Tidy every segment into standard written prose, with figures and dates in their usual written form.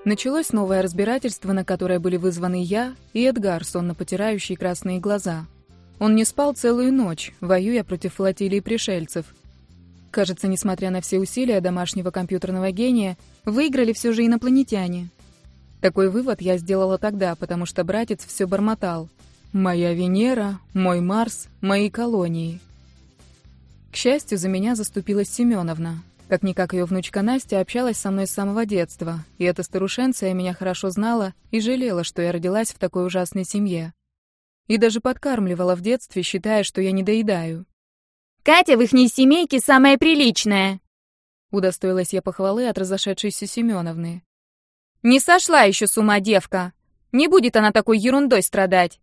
Началось новое разбирательство, на которое были вызваны я и Эдгар, сонно потирающий красные глаза. Он не спал целую ночь, воюя против флотилии пришельцев. Кажется, несмотря на все усилия домашнего компьютерного гения, выиграли все же инопланетяне. Такой вывод я сделала тогда, потому что братец все бормотал. «Моя Венера, мой Марс, мои колонии». К счастью, за меня заступилась Семеновна. Как-никак ее внучка Настя общалась со мной с самого детства, и эта старушенция меня хорошо знала и жалела, что я родилась в такой ужасной семье. И даже подкармливала в детстве, считая, что я не доедаю. «Катя в ихней семейке самая приличная!» Удостоилась я похвалы от разошедшейся Семеновны. «Не сошла еще с ума девка! Не будет она такой ерундой страдать!»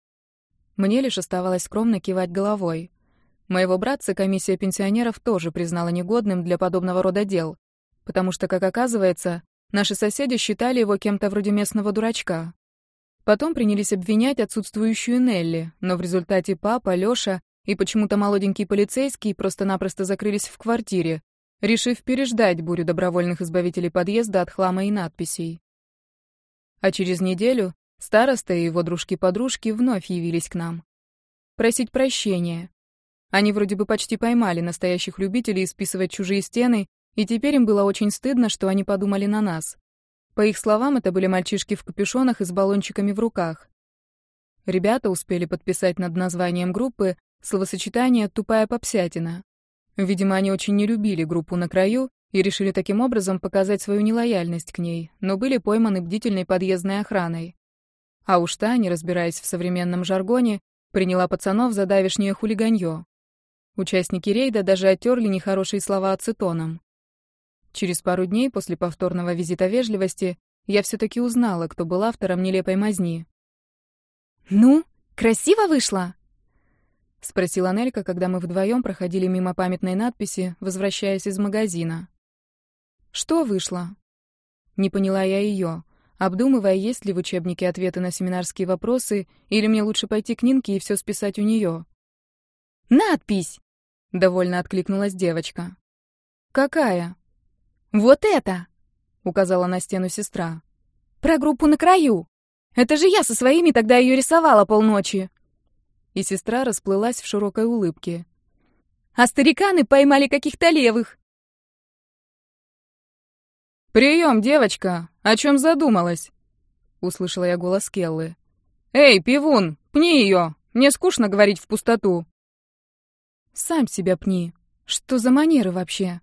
Мне лишь оставалось скромно кивать головой. Моего братца комиссия пенсионеров тоже признала негодным для подобного рода дел, потому что, как оказывается, наши соседи считали его кем-то вроде местного дурачка. Потом принялись обвинять отсутствующую Нелли, но в результате папа, Лёша и почему-то молоденький полицейский просто-напросто закрылись в квартире, решив переждать бурю добровольных избавителей подъезда от хлама и надписей. А через неделю староста и его дружки-подружки вновь явились к нам. Просить прощения. Они вроде бы почти поймали настоящих любителей исписывать чужие стены, и теперь им было очень стыдно, что они подумали на нас. По их словам, это были мальчишки в капюшонах и с баллончиками в руках. Ребята успели подписать над названием группы словосочетание «тупая попсятина». Видимо, они очень не любили группу «На краю» и решили таким образом показать свою нелояльность к ней, но были пойманы бдительной подъездной охраной. А уж та, не разбираясь в современном жаргоне, приняла пацанов за давешнее хулиганье. Участники рейда даже оттерли нехорошие слова ацетоном. Через пару дней после повторного визита вежливости я все-таки узнала, кто был автором нелепой мазни. «Ну, красиво вышло?» — спросила Нелька, когда мы вдвоем проходили мимо памятной надписи, возвращаясь из магазина. «Что вышло?» Не поняла я ее, обдумывая, есть ли в учебнике ответы на семинарские вопросы, или мне лучше пойти к Нинке и все списать у нее. «Надпись!» — довольно откликнулась девочка. «Какая?» «Вот это!» — указала на стену сестра. «Про группу «На краю». Это же я со своими тогда ее рисовала полночи!» И сестра расплылась в широкой улыбке. «А стариканы поймали каких-то левых!» «Прием, девочка! О чем задумалась?» — услышала я голос Келлы. «Эй, пивун, пни ее! Мне скучно говорить в пустоту!» «Сам себя пни. Что за манеры вообще?»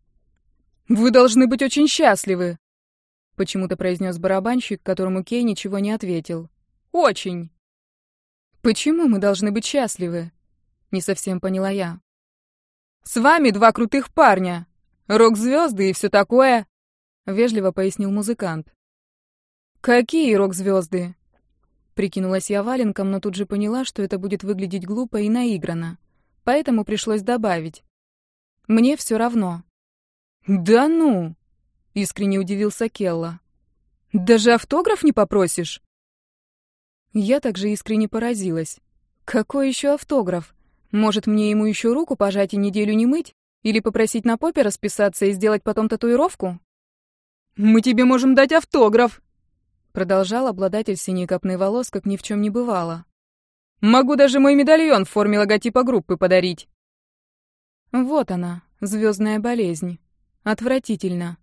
«Вы должны быть очень счастливы», — почему-то произнес барабанщик, которому Кей ничего не ответил. «Очень». «Почему мы должны быть счастливы?» — не совсем поняла я. «С вами два крутых парня. Рок-звезды и все такое», — вежливо пояснил музыкант. «Какие рок-звезды?» Прикинулась я валенком, но тут же поняла, что это будет выглядеть глупо и наигранно. Поэтому пришлось добавить. «Мне все равно». «Да ну!» — искренне удивился Келла. «Даже автограф не попросишь?» Я также искренне поразилась. Какой еще автограф? Может, мне ему еще руку пожать и неделю не мыть? Или попросить на попе расписаться и сделать потом татуировку? «Мы тебе можем дать автограф!» Продолжал обладатель синей копны волос, как ни в чем не бывало. «Могу даже мой медальон в форме логотипа группы подарить». Вот она, звездная болезнь. Отвратительно.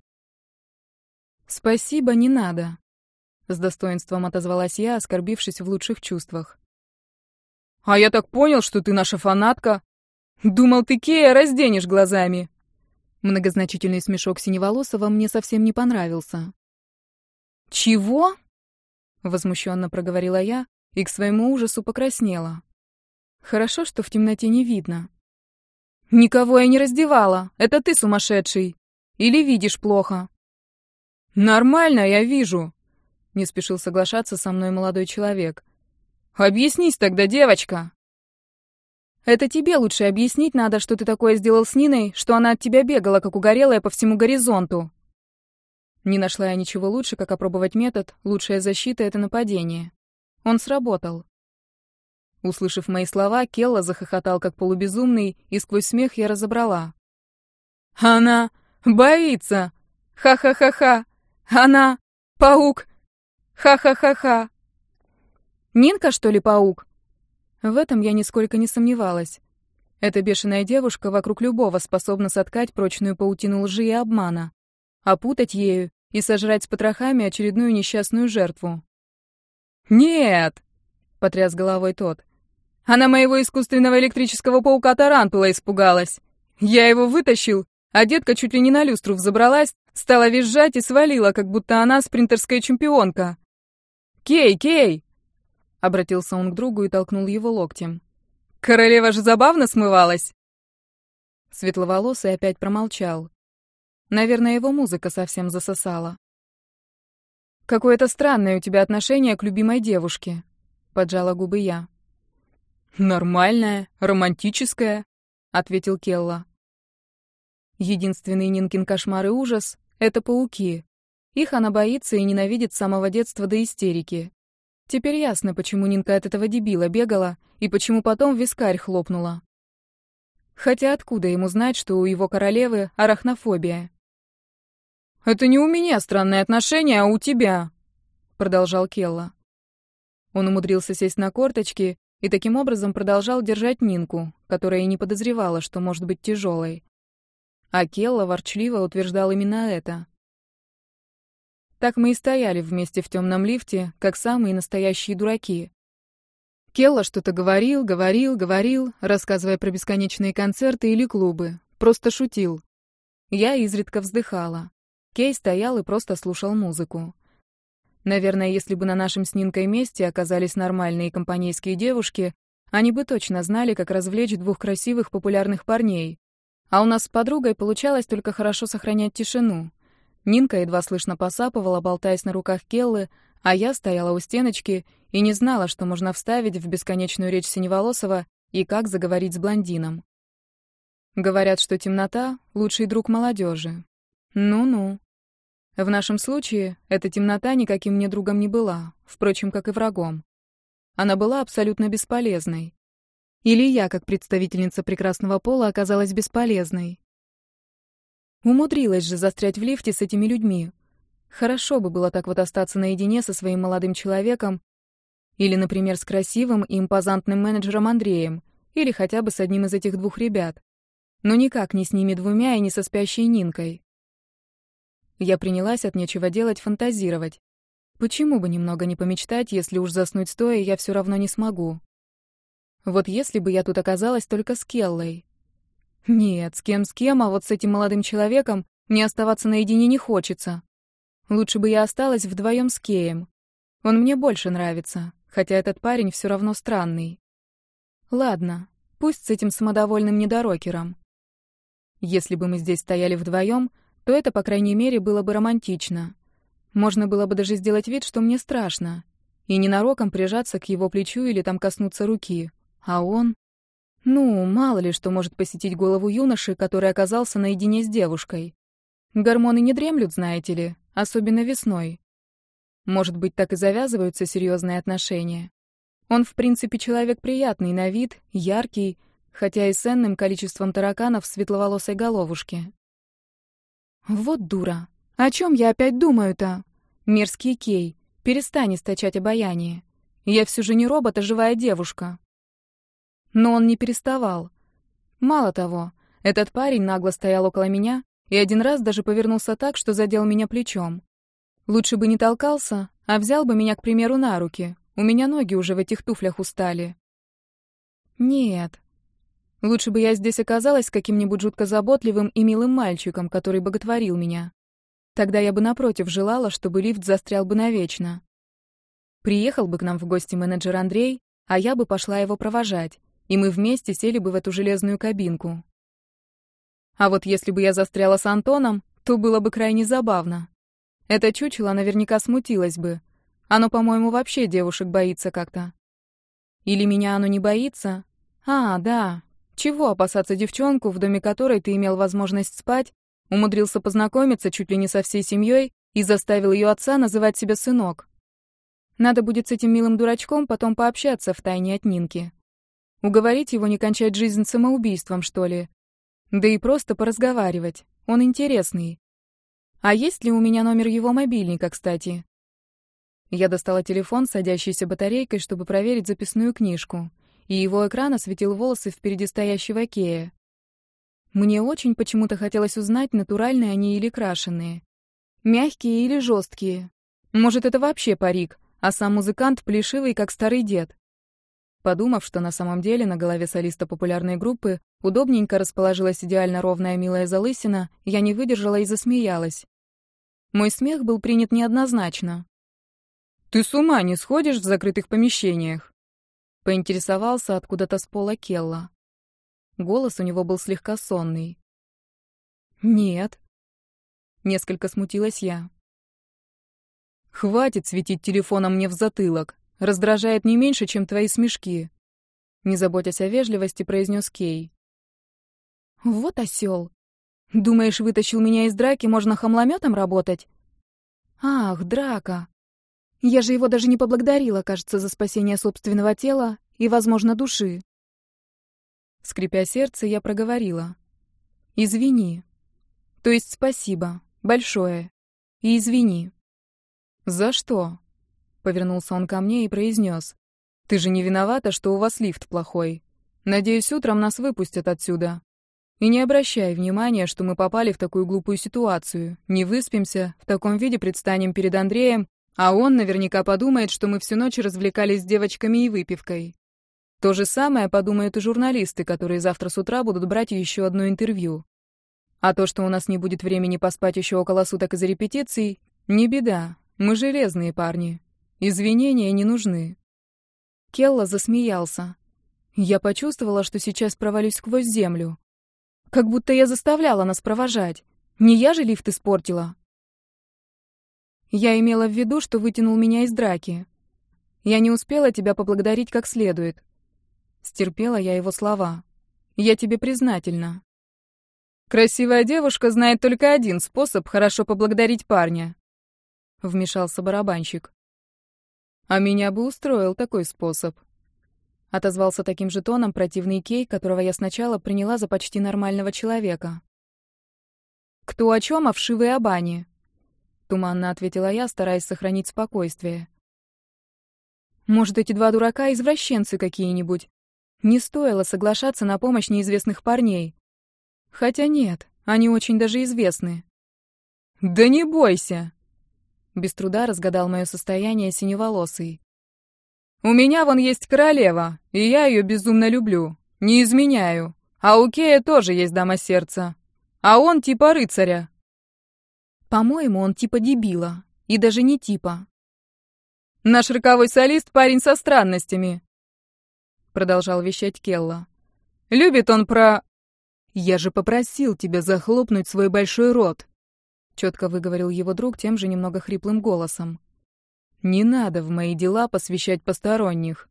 «Спасибо, не надо», — с достоинством отозвалась я, оскорбившись в лучших чувствах. «А я так понял, что ты наша фанатка. Думал, ты Кея разденешь глазами». Многозначительный смешок Синеволосого мне совсем не понравился. «Чего?» — возмущенно проговорила я и к своему ужасу покраснела. Хорошо, что в темноте не видно. «Никого я не раздевала. Это ты сумасшедший. Или видишь плохо?» «Нормально, я вижу», — не спешил соглашаться со мной молодой человек. «Объяснись тогда, девочка». «Это тебе лучше объяснить надо, что ты такое сделал с Ниной, что она от тебя бегала, как угорелая, по всему горизонту». Не нашла я ничего лучше, как опробовать метод «лучшая защита — это нападение». Он сработал. Услышав мои слова, Келла захохотал как полубезумный, и сквозь смех я разобрала. «Она боится! Ха-ха-ха-ха! Она Паук! Ха-ха-ха-ха! Нинка, что ли, паук? В этом я нисколько не сомневалась. Эта бешеная девушка вокруг любого способна соткать прочную паутину лжи и обмана, опутать ею и сожрать с потрохами очередную несчастную жертву. «Нет!» — потряс головой тот. «Она моего искусственного электрического паука-тарантула испугалась. Я его вытащил, а детка чуть ли не на люстру взобралась, стала визжать и свалила, как будто она спринтерская чемпионка. «Кей, Кей!» — обратился он к другу и толкнул его локтем. «Королева же забавно смывалась!» Светловолосый опять промолчал. Наверное, его музыка совсем засосала. «Какое-то странное у тебя отношение к любимой девушке», — поджала губы я. «Нормальное, романтическое», — ответил Келла. Единственный Нинкин кошмар и ужас — это пауки. Их она боится и ненавидит с самого детства до истерики. Теперь ясно, почему Нинка от этого дебила бегала и почему потом вискарь хлопнула. Хотя откуда ему знать, что у его королевы арахнофобия? «Это не у меня странные отношения, а у тебя», — продолжал Келла. Он умудрился сесть на корточки и таким образом продолжал держать Нинку, которая и не подозревала, что может быть тяжелой. А Келла ворчливо утверждал именно это. Так мы и стояли вместе в темном лифте, как самые настоящие дураки. Келла что-то говорил, рассказывая про бесконечные концерты или клубы. Просто шутил. Я изредка вздыхала. Кей стоял и просто слушал музыку. Наверное, если бы на нашем с Нинкой месте оказались нормальные компанейские девушки, они бы точно знали, как развлечь двух красивых популярных парней. А у нас с подругой получалось только хорошо сохранять тишину. Нинка едва слышно посапывала, болтаясь на руках Келлы, а я стояла у стеночки и не знала, что можно вставить в бесконечную речь Синеволосова и как заговорить с блондином. Говорят, что темнота — лучший друг молодежи. Ну-ну. В нашем случае эта темнота никаким мне другом не была, впрочем, как и врагом. Она была абсолютно бесполезной. Или я, как представительница прекрасного пола, оказалась бесполезной. Умудрилась же застрять в лифте с этими людьми. Хорошо бы было так вот остаться наедине со своим молодым человеком, или, например, с красивым и импозантным менеджером Андреем, или хотя бы с одним из этих двух ребят. Но никак не с ними двумя и не со спящей Нинкой. Я принялась от нечего делать фантазировать. Почему бы немного не помечтать, если уж заснуть стоя я все равно не смогу? Вот если бы я тут оказалась только с Келлой. Нет, с кем, а вот с этим молодым человеком мне оставаться наедине не хочется. Лучше бы я осталась вдвоем с Кеем. Он мне больше нравится, хотя этот парень все равно странный. Ладно, пусть с этим самодовольным недорокером. Если бы мы здесь стояли вдвоем, то это, по крайней мере, было бы романтично. Можно было бы даже сделать вид, что мне страшно, и ненароком прижаться к его плечу или там коснуться руки. А он... Ну, мало ли что может посетить голову юноши, который оказался наедине с девушкой. Гормоны не дремлют, знаете ли, особенно весной. Может быть, так и завязываются серьезные отношения. Он, в принципе, человек приятный на вид, яркий, хотя и с энным количеством тараканов в светловолосой головушке. Вот дура. О чем я опять думаю-то? Мерзкий Кей, перестань источать обаяние. Я все же не робот, а живая девушка. Но он не переставал. Мало того, этот парень нагло стоял около меня и один раз даже повернулся так, что задел меня плечом. Лучше бы не толкался, а взял бы меня, к примеру, на руки. У меня ноги уже в этих туфлях устали. Нет. Лучше бы я здесь оказалась с каким-нибудь жутко заботливым и милым мальчиком, который боготворил меня. Тогда я бы напротив желала, чтобы лифт застрял бы навечно. Приехал бы к нам в гости менеджер Андрей, а я бы пошла его провожать, и мы вместе сели бы в эту железную кабинку. А вот если бы я застряла с Антоном, то было бы крайне забавно. Это чучело наверняка смутилось бы. Оно, по-моему, вообще девушек боится как-то. Или меня оно не боится? А, да. Чего опасаться девчонку, в доме которой ты имел возможность спать, умудрился познакомиться чуть ли не со всей семьей и заставил ее отца называть себя сынок? Надо будет с этим милым дурачком потом пообщаться втайне от Нинки. Уговорить его не кончать жизнь самоубийством, что ли? Да и просто поразговаривать. Он интересный. А есть ли у меня номер его мобильника, кстати? Я достала телефон с садящейся батарейкой, чтобы проверить записную книжку, и его экран осветил волосы впереди стоящего Кея. Мне очень почему-то хотелось узнать, натуральные они или крашеные. Мягкие или жесткие. Может, это вообще парик, а сам музыкант плешивый, как старый дед. Подумав, что на самом деле на голове солиста популярной группы удобненько расположилась идеально ровная милая залысина, я не выдержала и засмеялась. Мой смех был принят неоднозначно. «Ты с ума не сходишь в закрытых помещениях?» — поинтересовался откуда-то с пола Келла. Голос у него был слегка сонный. «Нет». Несколько смутилась я. «Хватит светить телефоном мне в затылок. Раздражает не меньше, чем твои смешки», — не заботясь о вежливости, произнес Кей. «Вот осел. Думаешь, вытащил меня из драки, можно хамлометом работать?» «Ах, драка. Я же его даже не поблагодарила, кажется, за спасение собственного тела и, возможно, души». Скрипя сердце, я проговорила. «Извини. То есть спасибо. Большое. И извини». «За что?» — повернулся он ко мне и произнес. «Ты же не виновата, что у вас лифт плохой. Надеюсь, утром нас выпустят отсюда. И не обращай внимания, что мы попали в такую глупую ситуацию. Не выспимся, в таком виде предстанем перед Андреем, а он наверняка подумает, что мы всю ночь развлекались с девочками и выпивкой. То же самое подумают и журналисты, которые завтра с утра будут брать еще одно интервью. А то, что у нас не будет времени поспать еще около суток из-за репетиций, не беда. Мы железные парни. Извинения не нужны». Келла засмеялся. Я почувствовала, что сейчас провалюсь сквозь землю. Как будто я заставляла нас провожать. Не я же лифт испортила. Я имела в виду, что вытянул меня из драки. Я не успела тебя поблагодарить как следует. Стерпела я его слова. Я тебе признательна. «Красивая девушка знает только один способ хорошо поблагодарить парня», — вмешался барабанщик. «А меня бы устроил такой способ», — отозвался таким же тоном противный Кей, которого я сначала приняла за почти нормального человека. «Кто о чем, а вшивые о бане», — туманно ответила я, стараясь сохранить спокойствие. «Может, эти два дурака — извращенцы какие-нибудь? Не стоило соглашаться на помощь неизвестных парней. Хотя нет, они очень даже известны». «Да не бойся!» Без труда разгадал мое состояние синеволосый. «У меня вон есть королева, и я ее безумно люблю. Не изменяю. А у Кея тоже есть дама сердца. А он типа рыцаря». «По-моему, он типа дебила. И даже не типа». «Наш роковой солист — парень со странностями», — продолжал вещать Келла. «Любит он про...» «Я же попросил тебя захлопнуть свой большой рот», — четко выговорил его друг тем же немного хриплым голосом. «Не надо в мои дела посвящать посторонних».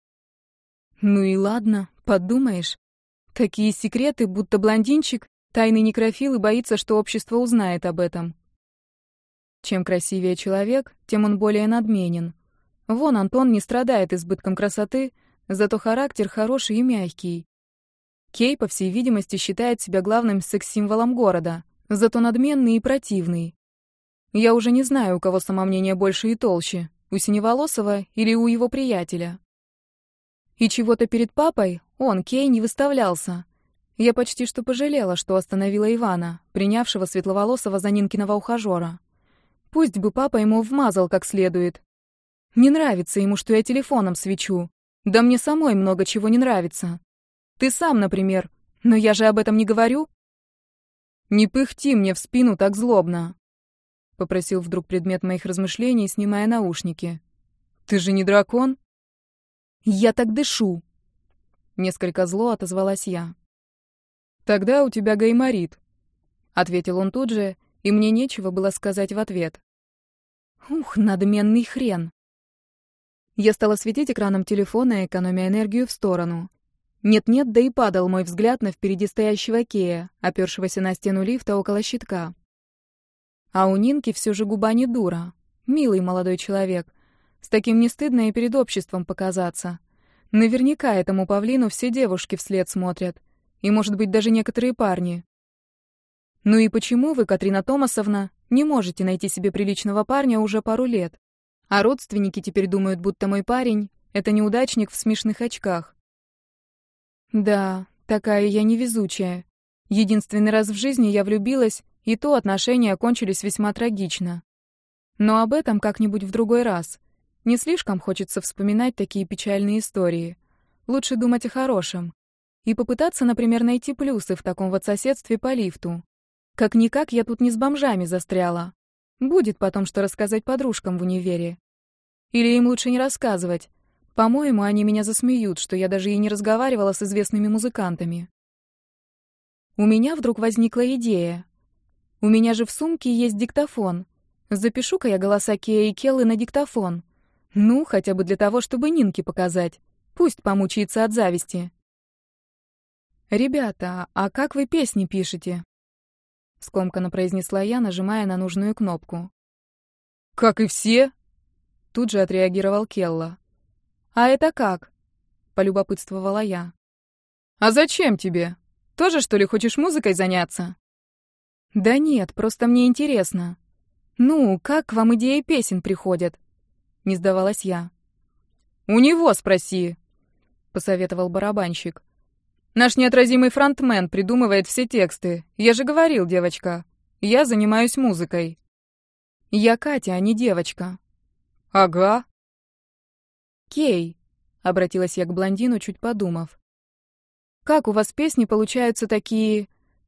«Ну и ладно, подумаешь. Такие секреты, будто блондинчик, тайный некрофил и боится, что общество узнает об этом. Чем красивее человек, тем он более надменен. Вон Антон не страдает избытком красоты, зато характер хороший и мягкий. Кей, по всей видимости, считает себя главным секс-символом города, зато надменный и противный. Я уже не знаю, у кого самомнение больше и толще, у Синеволосого или у его приятеля. И чего-то перед папой он, Кей, не выставлялся. Я почти что пожалела, что остановила Ивана, принявшего Светловолосого за Нинкиного ухажера. Пусть бы папа ему вмазал как следует. Не нравится ему, что я телефоном свечу. Да мне самой много чего не нравится. Ты сам, например. Но я же об этом не говорю. «Не пыхти мне в спину так злобно», — попросил вдруг предмет моих размышлений, снимая наушники. «Ты же не дракон?» «Я так дышу», — несколько зло отозвалась я. «Тогда у тебя гайморит», — ответил он тут же, и мне нечего было сказать в ответ. Ух, надменный хрен. Я стала светить экраном телефона, экономя энергию в сторону. Нет-нет, да и падал мой взгляд на впереди стоящего Кея, опёршегося на стену лифта около щитка. А у Нинки все же губа не дура. Милый молодой человек. С таким не стыдно и перед обществом показаться. Наверняка этому павлину все девушки вслед смотрят. И, может быть, даже некоторые парни. Ну и почему вы, Катрина Томасовна, не можете найти себе приличного парня уже пару лет? А родственники теперь думают, будто мой парень — это неудачник в смешных очках. Да, такая я невезучая. Единственный раз в жизни я влюбилась, и то отношения окончились весьма трагично. Но об этом как-нибудь в другой раз. Не слишком хочется вспоминать такие печальные истории. Лучше думать о хорошем. И попытаться, например, найти плюсы в таком вот соседстве по лифту. Как-никак я тут не с бомжами застряла. Будет потом что рассказать подружкам в универе. Или им лучше не рассказывать. По-моему, они меня засмеют, что я даже и не разговаривала с известными музыкантами. У меня вдруг возникла идея. У меня же в сумке есть диктофон. Запишу-ка я голоса Кея и Келлы на диктофон. Ну, хотя бы для того, чтобы Нинке показать. Пусть помучается от зависти. «Ребята, а как вы песни пишете?» — скомканно произнесла я, нажимая на нужную кнопку. «Как и все», — тут же отреагировал Келла. «А это как?» — полюбопытствовала я. «А зачем тебе? Тоже, что ли, хочешь музыкой заняться?» «Да нет, просто мне интересно. Ну, как к вам идеи песен приходят?» — не сдавалась я. «У него спроси», — посоветовал барабанщик. «Наш неотразимый фронтмен придумывает все тексты. Я же говорил, девочка, я занимаюсь музыкой». «Я Катя, а не девочка». «Ага». «Кей», — обратилась я к блондину, чуть подумав. «Как у вас песни получаются такие...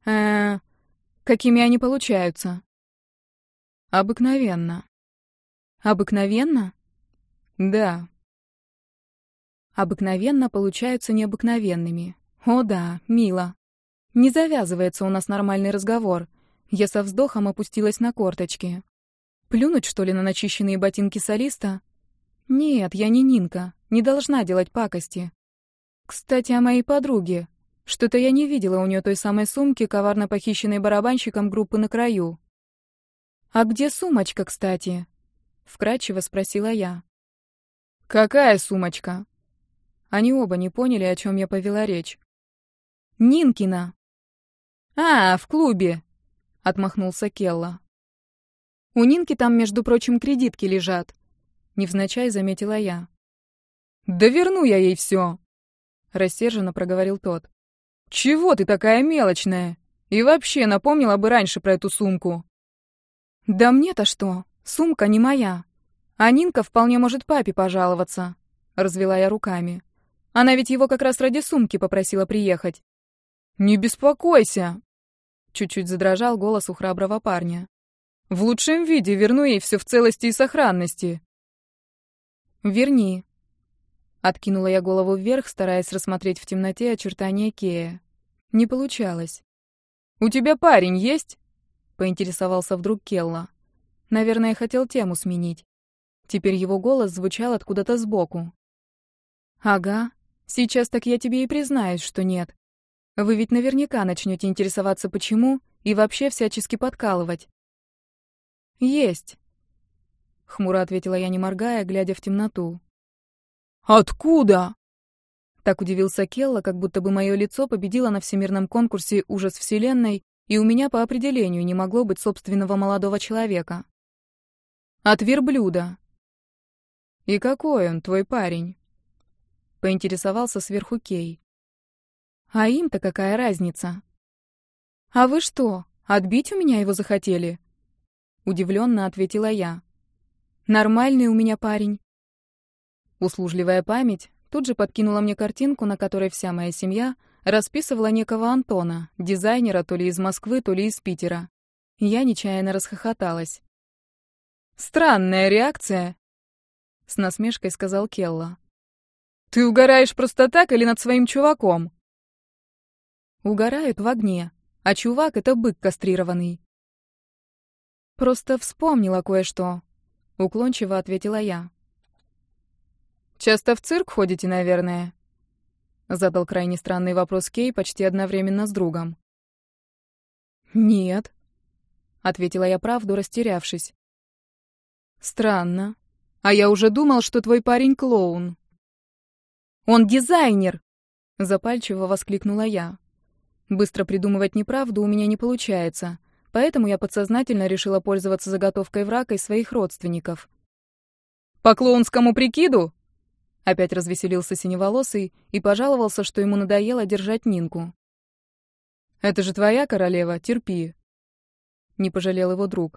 какими они получаются?» «Обыкновенно». «Обыкновенно?» «Да». «Обыкновенно получаются необыкновенными. О да, мило. Не завязывается у нас нормальный разговор. Я со вздохом опустилась на корточки. Плюнуть, что ли, на начищенные ботинки солиста? Нет, я не Нинка, не должна делать пакости. Кстати, о моей подруге. Что-то я не видела у нее той самой сумки, коварно похищенной барабанщиком группы «На краю». «А где сумочка, кстати?» — вкратчиво спросила я. «Какая сумочка?» Они оба не поняли, о чем я повела речь. «Нинкина». «А, в клубе», — отмахнулся Келла. «У Нинки там, между прочим, кредитки лежат», — невзначай заметила я. «Да верну я ей все», — рассерженно проговорил тот. «Чего ты такая мелочная? И вообще напомнила бы раньше про эту сумку». «Да мне-то что? Сумка не моя. А Нинка вполне может папе пожаловаться», — развела я руками. «Она ведь его как раз ради сумки попросила приехать». «Не беспокойся», — чуть-чуть задрожал голос у храброго парня. «В лучшем виде верну ей все в целости и сохранности». «Верни». Откинула я голову вверх, стараясь рассмотреть в темноте очертания Кея. Не получалось. «У тебя парень есть?» — поинтересовался вдруг Келла. Наверное, хотел тему сменить. Теперь его голос звучал откуда-то сбоку. «Ага, сейчас так я тебе и признаюсь, что нет. Вы ведь наверняка начнете интересоваться, почему, и вообще всячески подкалывать». «Есть», — хмуро ответила я, не моргая, глядя в темноту. «Откуда?» Так удивился Келла, как будто бы мое лицо победило на всемирном конкурсе «Ужас Вселенной», и у меня по определению не могло быть собственного молодого человека. «От верблюда». «И какой он, твой парень?» — поинтересовался сверху Кей. «А им-то какая разница?» «А вы что, отбить у меня его захотели?» — удивленно ответила я. «Нормальный у меня парень». Услужливая память тут же подкинула мне картинку, на которой вся моя семья расписывала некого Антона, дизайнера то ли из Москвы, то ли из Питера. Я нечаянно расхохоталась. «Странная реакция», — с насмешкой сказал Келла. «Ты угораешь просто так или над своим чуваком?» «Угорают в огне, а чувак — это бык кастрированный». «Просто вспомнила кое-что», — уклончиво ответила я. «Часто в цирк ходите, наверное?» — задал крайне странный вопрос Кей почти одновременно с другом. «Нет», — ответила я правду, растерявшись. «Странно. А я уже думал, что твой парень клоун». «Он дизайнер!» — запальчиво воскликнула я. Быстро придумывать неправду у меня не получается, поэтому я подсознательно решила пользоваться заготовкой врага из своих родственников. По клоунскому прикиду?» Опять развеселился синеволосый и пожаловался, что ему надоело держать Нинку. «Это же твоя королева, терпи», — не пожалел его друг.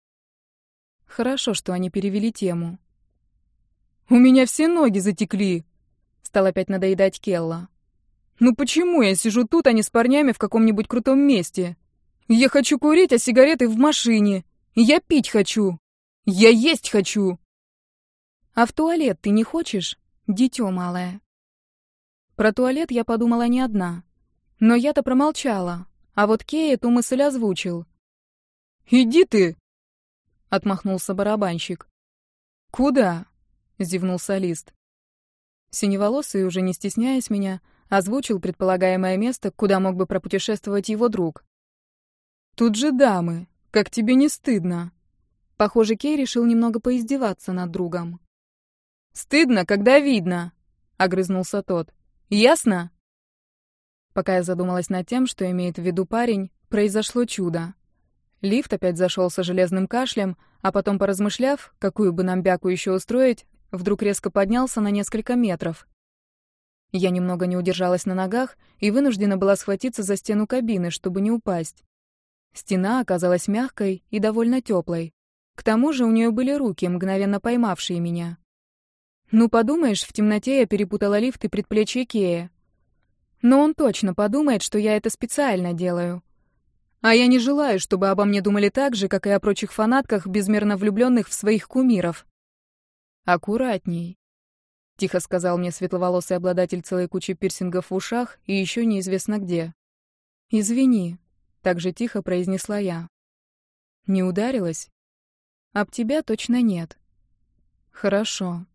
Хорошо, что они перевели тему. «У меня все ноги затекли», — стал опять надоедать Келла. «Ну почему я сижу тут, а не с парнями в каком-нибудь крутом месте? Я хочу курить, а сигареты в машине. Я пить хочу. Я есть хочу». «А в туалет ты не хочешь, дитё малое?» Про туалет я подумала не одна. Но я-то промолчала, а вот Кей эту мысль озвучил. «Иди ты!» — отмахнулся барабанщик. «Куда?» — зевнул солист. Синеволосый, уже не стесняясь меня, озвучил предполагаемое место, куда мог бы пропутешествовать его друг. «Тут же дамы. Как тебе не стыдно?» Похоже, Кей решил немного поиздеваться над другом. «Стыдно, когда видно!» — огрызнулся тот. «Ясно?» Пока я задумалась над тем, что имеет в виду парень, произошло чудо. Лифт опять зашелся железным кашлем, а потом, поразмышляв, какую бы нам бяку еще устроить, вдруг резко поднялся на несколько метров. Я немного не удержалась на ногах и вынуждена была схватиться за стену кабины, чтобы не упасть. Стена оказалась мягкой и довольно теплой. К тому же у нее были руки, мгновенно поймавшие меня. Ну, подумаешь, в темноте я перепутала лифт и предплечье Кея. Но он точно подумает, что я это специально делаю. А я не желаю, чтобы обо мне думали так же, как и о прочих фанатках, безмерно влюбленных в своих кумиров. «Аккуратней», — тихо сказал мне светловолосый обладатель целой кучи пирсингов в ушах и еще неизвестно где. «Извини», — так же тихо произнесла я. «Не ударилась? Об тебя точно нет». «Хорошо».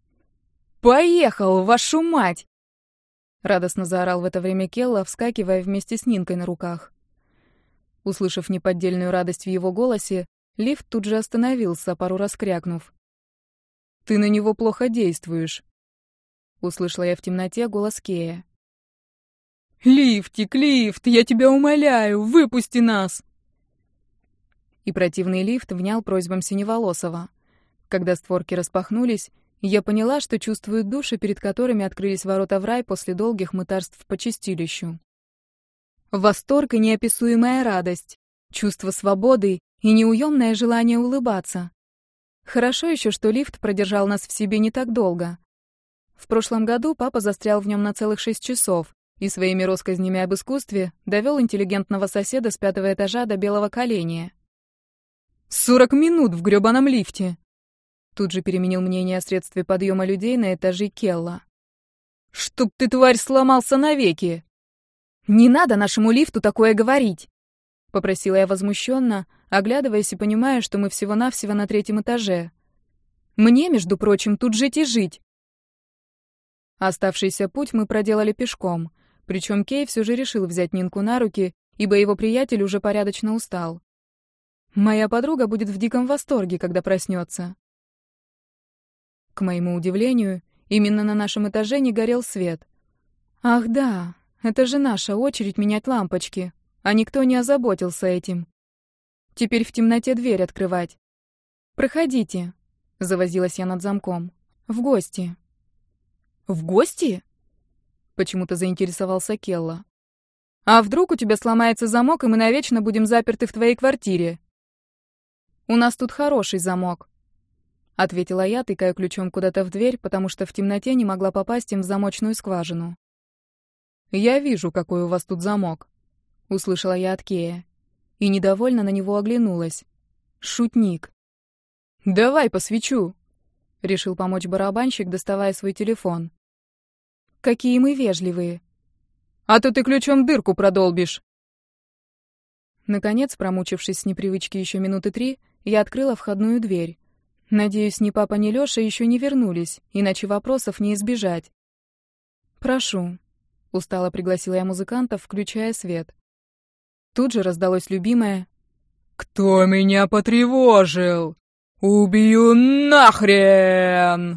«Поехал, вашу мать!» Радостно заорал в это время Келла, вскакивая вместе с Нинкой на руках. Услышав неподдельную радость в его голосе, лифт тут же остановился, пару раз крякнув. «Ты на него плохо действуешь», — услышала я в темноте голос Кея. «Лифтик, лифт, я тебя умоляю, выпусти нас!» И противный лифт внял просьбам Синеволосого. Когда створки распахнулись, я поняла, что чувствую души, перед которыми открылись ворота в рай после долгих мытарств по чистилищу. Восторг и неописуемая радость, чувство свободы и неуемное желание улыбаться. Хорошо еще, что лифт продержал нас в себе не так долго. В прошлом году папа застрял в нем на целых 6 часов и своими россказнями об искусстве довел интеллигентного соседа с 5-го этажа до белого коленя. 40 минут в грёбаном лифте! Тут же переменил мнение о средстве подъема людей на этаже Келла. «Чтоб ты, тварь, сломался навеки!» «Не надо нашему лифту такое говорить!» — попросила я возмущенно, оглядываясь и понимая, что мы всего-навсего на 3-м этаже. «Мне, между прочим, тут жить и жить!» Оставшийся путь мы проделали пешком, причем Кей все же решил взять Нинку на руки, ибо его приятель уже порядочно устал. Моя подруга будет в диком восторге, когда проснется. К моему удивлению, именно на нашем этаже не горел свет. Ах да, это же наша очередь менять лампочки, а никто не озаботился этим. Теперь в темноте дверь открывать. «Проходите», — завозилась я над замком. «В гости». «В гости?» — почему-то заинтересовался Келла. «А вдруг у тебя сломается замок, и мы навечно будем заперты в твоей квартире?» «У нас тут хороший замок», — ответила я, тыкая ключом куда-то в дверь, потому что в темноте не могла попасть им в замочную скважину. «Я вижу, какой у вас тут замок», — услышала я от Кея. И недовольно на него оглянулась. Шутник. «Давай посвечу», — решил помочь барабанщик, доставая свой телефон. «Какие мы вежливые». «А то ты ключом дырку продолбишь». Наконец, промучившись с непривычки еще минуты 3, я открыла входную дверь. Надеюсь, ни папа, ни Лёша еще не вернулись, иначе вопросов не избежать. «Прошу», — устало пригласила я музыкантов, включая свет. Тут же раздалось любимое: «Кто меня потревожил? Убью нахрен!»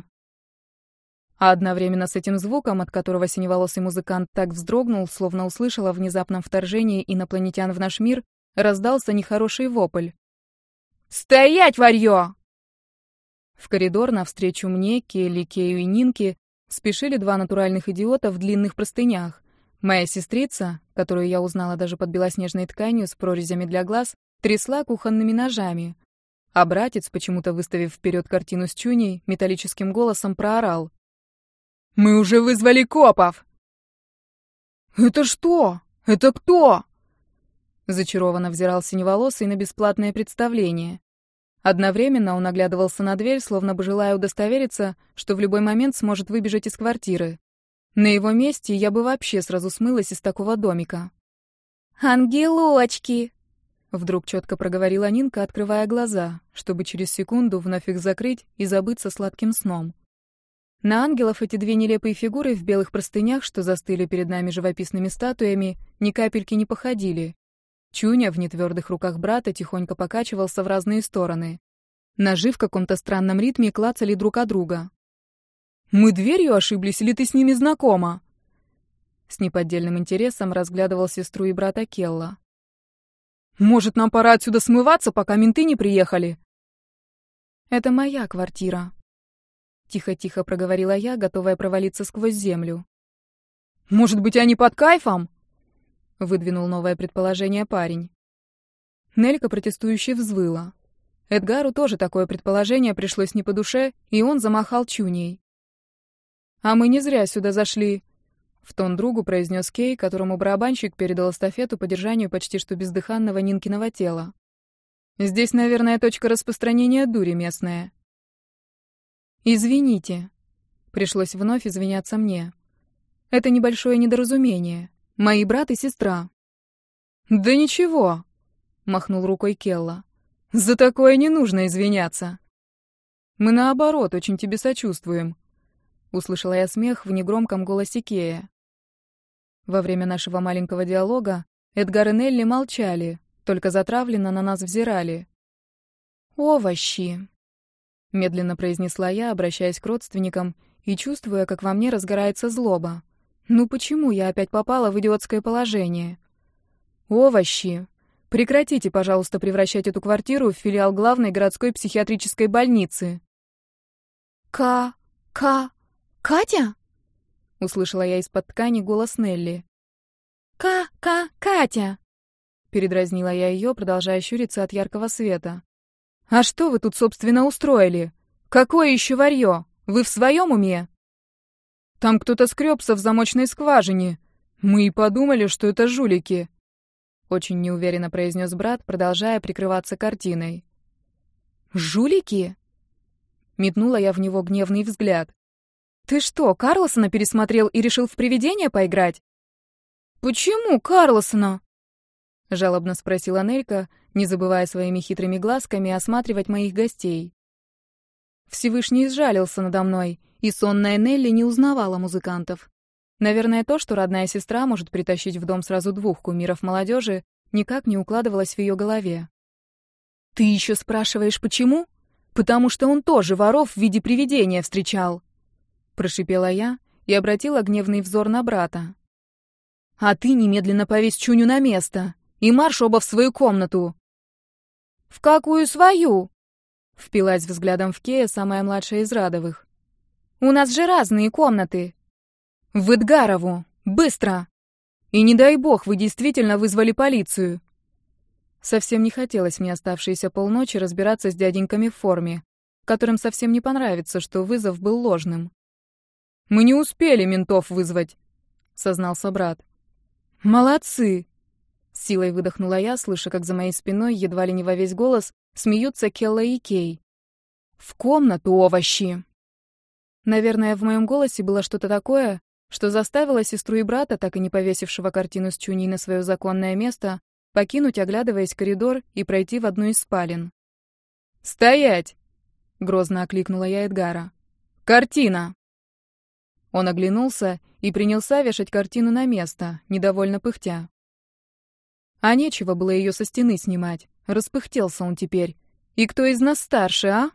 А одновременно с этим звуком, от которого синеволосый музыкант так вздрогнул, словно услышал о внезапном вторжении инопланетян в наш мир, раздался нехороший вопль. «Стоять, варьё!» В коридор навстречу мне, Келли, Кею и Нинке спешили два натуральных идиота в длинных простынях. Моя сестрица, которую я узнала даже под белоснежной тканью с прорезями для глаз, трясла кухонными ножами. А братец, почему-то выставив вперед картину с Чуней, металлическим голосом проорал: «Мы уже вызвали копов!» «Это что? Это кто?» Зачарованно взирал Синеволосый на бесплатное представление. Одновременно он оглядывался на дверь, словно бы желая удостовериться, что в любой момент сможет выбежать из квартиры. На его месте я бы вообще сразу смылась из такого домика. «Ангелочки!» Вдруг четко проговорила Нинка, открывая глаза, чтобы через секунду вновь их закрыть и забыться сладким сном. На ангелов эти две нелепые фигуры в белых простынях, что застыли перед нами живописными статуями, ни капельки не походили. Чуня в нетвердых руках брата тихонько покачивался в разные стороны. Ножи в каком-то странном ритме клацали друг от друга. «Мы дверью ошиблись, или ты с ними знакома?» С неподдельным интересом разглядывал сестру и брата Келла. «Может, нам пора отсюда смываться, пока менты не приехали?» «Это моя квартира», — тихо-тихо проговорила я, готовая провалиться сквозь землю. «Может быть, они под кайфом?» — выдвинул новое предположение парень. Нелька протестующе взвыла. Эдгару тоже такое предположение пришлось не по душе, и он замахал Чуней. «А мы не зря сюда зашли», — в тон другу произнес Кей, которому барабанщик передал эстафету по держанию почти что бездыханного Нинкиного тела. «Здесь, наверное, точка распространения дури местная». «Извините», — пришлось вновь извиняться мне. «Это небольшое недоразумение. Мои брат и сестра». «Да ничего», — махнул рукой Келла. «За такое не нужно извиняться». «Мы, наоборот, очень тебе сочувствуем», — услышала я смех в негромком голосе Кея. Во время нашего маленького диалога Эдгар и Нелли молчали, только затравленно на нас взирали. «Овощи», — медленно произнесла я, обращаясь к родственникам и чувствуя, как во мне разгорается злоба. Ну почему я опять попала в идиотское положение? Овощи. Прекратите, пожалуйста, превращать эту квартиру в филиал главной городской психиатрической больницы. Катя?» Услышала я из-под ткани голос Нелли. Катя!» Передразнила я ее, продолжая щуриться от яркого света. «А что вы тут, собственно, устроили? Какое еще варьё? Вы в своем уме?» «Там кто-то скребся в замочной скважине. Мы и подумали, что это жулики», — очень неуверенно произнес брат, продолжая прикрываться картиной. «Жулики?» Метнула я в него гневный взгляд. «Ты что, Карлосона пересмотрел и решил в привидение поиграть?» «Почему Карлосона?» — жалобно спросила Нелька, не забывая своими хитрыми глазками осматривать моих гостей. Всевышний сжалился надо мной, и сонная Нелли не узнавала музыкантов. Наверное, то, что родная сестра может притащить в дом сразу двух кумиров молодежи, никак не укладывалось в ее голове. «Ты еще спрашиваешь, почему? Потому что он тоже воров в виде привидения встречал», — прошипела я и обратила гневный взор на брата. «А ты немедленно повесь Чуню на место и марш оба в свою комнату». «В какую свою?» — впилась взглядом в Кея самая младшая из Радовых. «У нас же разные комнаты». «В Эдгарову! Быстро! И не дай бог, вы действительно вызвали полицию». Совсем не хотелось мне оставшиеся полночи разбираться с дяденьками в форме, которым совсем не понравится, что вызов был ложным. «Мы не успели ментов вызвать», — сознался брат. «Молодцы!» — с силой выдохнула я, слыша, как за моей спиной, едва ли не во весь голос, смеются Келла и Кей. «В комнату, овощи!» Наверное, в моем голосе было что-то такое, что заставило сестру и брата, так и не повесившего картину с Чуней на свое законное место, покинуть, оглядываясь коридор, и пройти в одну из спален. «Стоять!» — грозно окликнула я Эдгара. «Картина!» Он оглянулся и принялся вешать картину на место, недовольно пыхтя. А нечего было ее со стены снимать. Распыхтелся он теперь. И кто из нас старше, а?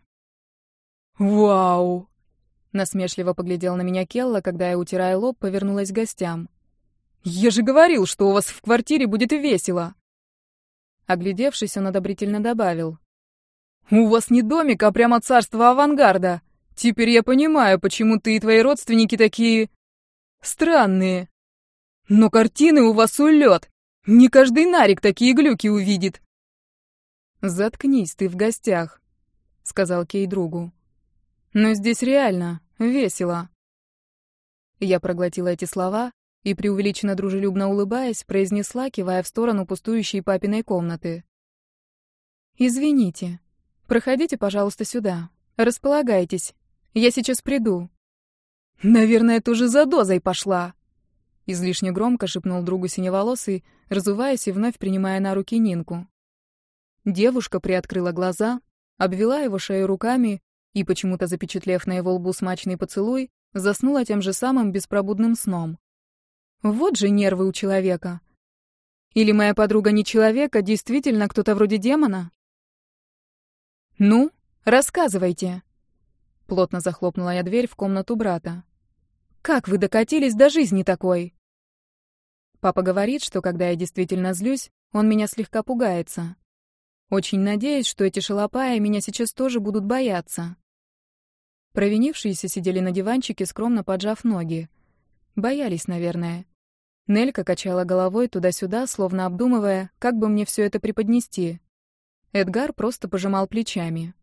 «Вау!» Насмешливо поглядел на меня Келла, когда я, утирая лоб, повернулась к гостям. «Я же говорил, что у вас в квартире будет весело!» Оглядевшись, он одобрительно добавил. У вас не домик, а прямо царство авангарда. Теперь я понимаю, почему ты и твои родственники такие... странные. Но картины у вас улет. Не каждый нарик такие глюки увидит. «Заткнись, ты в гостях», — сказал Кей другу. «Но здесь реально весело». Я проглотила эти слова и, преувеличенно дружелюбно улыбаясь, произнесла, кивая в сторону пустующей папиной комнаты. «Извините. Проходите, пожалуйста, сюда. Располагайтесь. Я сейчас приду». Наверное, тоже за дозой пошла. Излишне громко шепнул другу синеволосый, разуваясь и вновь принимая на руки Нинку. Девушка приоткрыла глаза, обвела его шею руками и, почему-то запечатлев на его лбу смачный поцелуй, заснула тем же самым беспробудным сном. Вот же нервы у человека. Или моя подруга не человек, а действительно кто-то вроде демона? «Ну, рассказывайте». Плотно захлопнула я дверь в комнату брата. «Как вы докатились до жизни такой?» Папа говорит, что когда я действительно злюсь, он меня слегка пугается. Очень надеюсь, что эти шалопаи меня сейчас тоже будут бояться. Провинившиеся сидели на диванчике, скромно поджав ноги. Боялись, наверное. Нелька качала головой туда-сюда, словно обдумывая, как бы мне все это преподнести. Эдгар просто пожимал плечами.